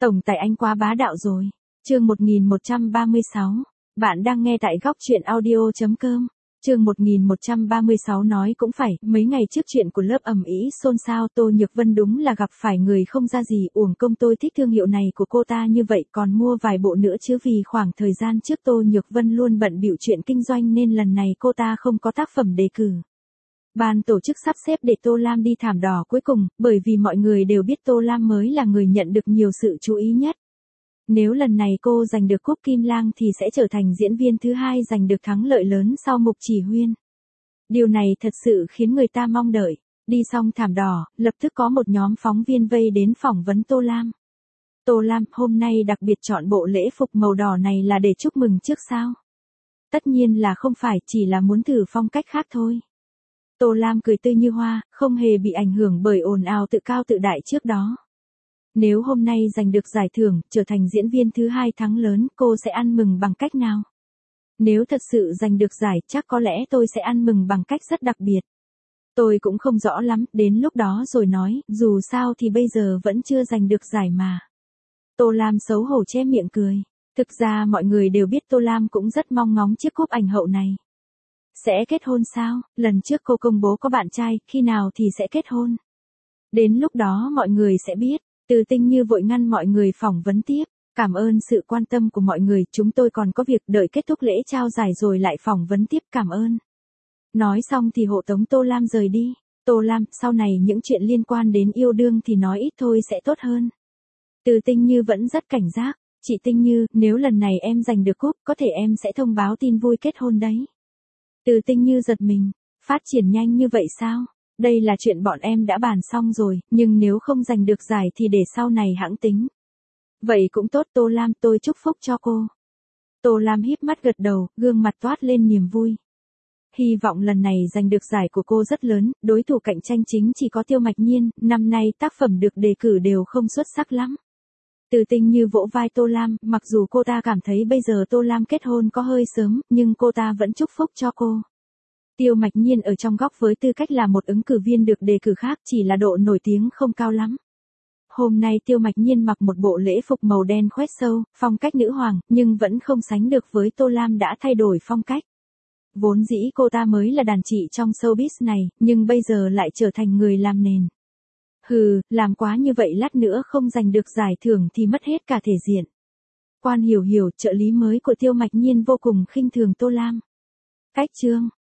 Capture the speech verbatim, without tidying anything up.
Tổng tài anh quá bá đạo rồi. Chương một nghìn một trăm ba mươi sáu. Bạn đang nghe tại góc truyện audio.com. Chương một nghìn một trăm ba mươi sáu nói cũng phải, mấy ngày trước chuyện của lớp ầm ĩ xôn xao, Tô Nhược Vân đúng là gặp phải người không ra gì, uổng công tôi thích thương hiệu này của cô ta như vậy, còn mua vài bộ nữa chứ, vì khoảng thời gian trước Tô Nhược Vân luôn bận bịu chuyện kinh doanh nên lần này cô ta không có tác phẩm đề cử. Ban tổ chức sắp xếp để Tô Lam đi thảm đỏ cuối cùng, bởi vì mọi người đều biết Tô Lam mới là người nhận được nhiều sự chú ý nhất. Nếu lần này cô giành được cúp Kim Lang thì sẽ trở thành diễn viên thứ hai giành được thắng lợi lớn sau Mục Chỉ Huyên. Điều này thật sự khiến người ta mong đợi. Đi xong thảm đỏ, lập tức có một nhóm phóng viên vây đến phỏng vấn Tô Lam. Tô Lam, hôm nay đặc biệt chọn bộ lễ phục màu đỏ này là để chúc mừng trước sao? Tất nhiên là không phải, chỉ là muốn thử phong cách khác thôi. Tô Lam cười tươi như hoa, không hề bị ảnh hưởng bởi ồn ào tự cao tự đại trước đó. Nếu hôm nay giành được giải thưởng, trở thành diễn viên thứ hai thắng lớn, cô sẽ ăn mừng bằng cách nào? Nếu thật sự giành được giải, chắc có lẽ tôi sẽ ăn mừng bằng cách rất đặc biệt. Tôi cũng không rõ lắm, đến lúc đó rồi nói, dù sao thì bây giờ vẫn chưa giành được giải mà. Tô Lam xấu hổ che miệng cười. Thực ra mọi người đều biết Tô Lam cũng rất mong ngóng chiếc cúp ảnh hậu này. Sẽ kết hôn sao? Lần trước cô công bố có bạn trai, khi nào thì sẽ kết hôn? Đến lúc đó mọi người sẽ biết. Từ Tinh Như vội ngăn mọi người phỏng vấn tiếp. Cảm ơn sự quan tâm của mọi người, chúng tôi còn có việc, đợi kết thúc lễ trao giải rồi lại phỏng vấn tiếp, cảm ơn. Nói xong thì hộ tống Tô Lam rời đi. Tô Lam, sau này những chuyện liên quan đến yêu đương thì nói ít thôi sẽ tốt hơn. Từ Tinh Như vẫn rất cảnh giác. Chị Tinh Như, nếu lần này em giành được cúp, có thể em sẽ thông báo tin vui kết hôn đấy. Từ Tinh Như giật mình. Phát triển nhanh như vậy sao? Đây là chuyện bọn em đã bàn xong rồi, nhưng nếu không giành được giải thì để sau này hãng tính. Vậy cũng tốt Tô Lam, tôi chúc phúc cho cô. Tô Lam híp mắt gật đầu, gương mặt toát lên niềm vui. Hy vọng lần này giành được giải của cô rất lớn, đối thủ cạnh tranh chính chỉ có Tiêu Mạch Nhiên, năm nay tác phẩm được đề cử đều không xuất sắc lắm. Từ Tinh Như vỗ vai Tô Lam, mặc dù cô ta cảm thấy bây giờ Tô Lam kết hôn có hơi sớm, nhưng cô ta vẫn chúc phúc cho cô. Tiêu Mạch Nhiên ở trong góc với tư cách là một ứng cử viên được đề cử khác, chỉ là độ nổi tiếng không cao lắm. Hôm nay Tiêu Mạch Nhiên mặc một bộ lễ phục màu đen khoét sâu, phong cách nữ hoàng, nhưng vẫn không sánh được với Tô Lam đã thay đổi phong cách. Vốn dĩ cô ta mới là đàn chị trong showbiz này, nhưng bây giờ lại trở thành người làm nền. Hừ, làm quá như vậy lát nữa không giành được giải thưởng thì mất hết cả thể diện. Quan Hiểu Hiểu, trợ lý mới của Tiêu Mạch Nhiên vô cùng khinh thường Tô Lam. Cách chương